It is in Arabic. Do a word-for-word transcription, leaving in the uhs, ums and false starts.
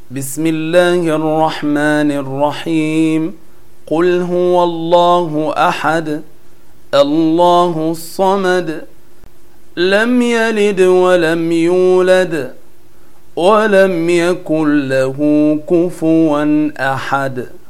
بسم الله الرحمن الرحيم. قل هو الله أحد الله الصمد لم يلد ولم يولد ولم يكن له كفوا أحد.